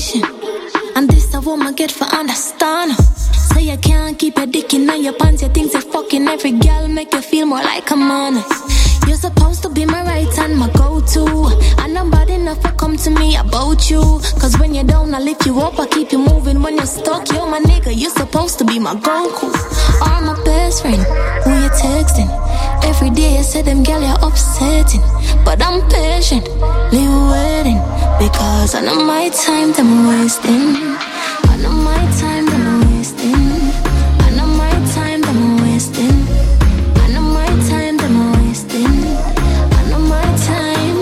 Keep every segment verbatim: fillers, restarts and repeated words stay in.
patient. And this a woman get for understand. Say you can't keep your dick in your pants. You think they fucking every girl make you feel more like a man. You're supposed to be my right hand, my go-to. And nobody never come to me about you. Cause when you're down, I lift you up, I keep you moving. When you're stuck, you're my nigga. You're supposed to be my Goku or my best friend. Who you texting? Every day you say them girl you're upsetting. But I'm patiently waiting. Because I know my time them wasting. I know my time them wasting. I know my time them wasting. I know my time them wasting. I know my time.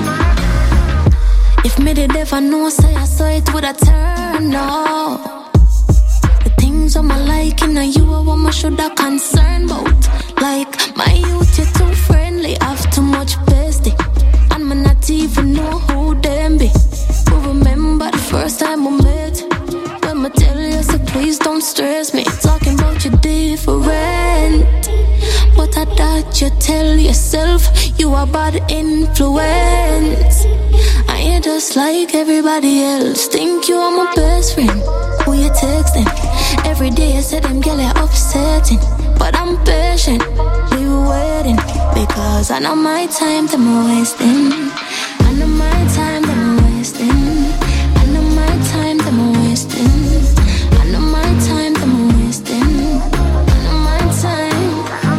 If me did ever know, say I saw it would I turn out. The things on my liking and you are what I should have concerned about. Like my youth, you're too friendly, have too much bestie. And me not even know who them be. But remember the first time we met. When me tell you, so please don't stress me. Talking about you different. But I thought you tell yourself you are bad influence. And you're just like everybody else. Think you are my best friend. Who you texting? Every day you say them girl you're upsetting. But I'm patiently waiting. Because I know my time them wasting. I know my time them wasting. I know my time them wasting. I know my time them wasting. I know my time.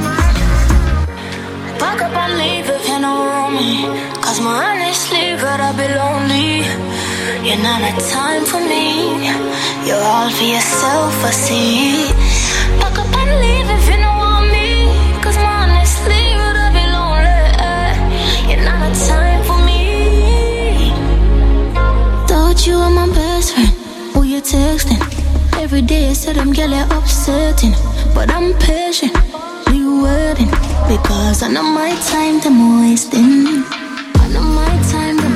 Pack up and leave if you don't want me. Cause my honestly gotta be lonely. You're not a time for me. You're all for yourself, I see. Pack up and leave if you don't want me. Cause my honestly gotta be lonely. You're not a time for me. Thought you were my best friend. Who you texting? Every day you say them girl you're upsetting. But I'm patiently waiting. Because I know my time them wasting. I know my time them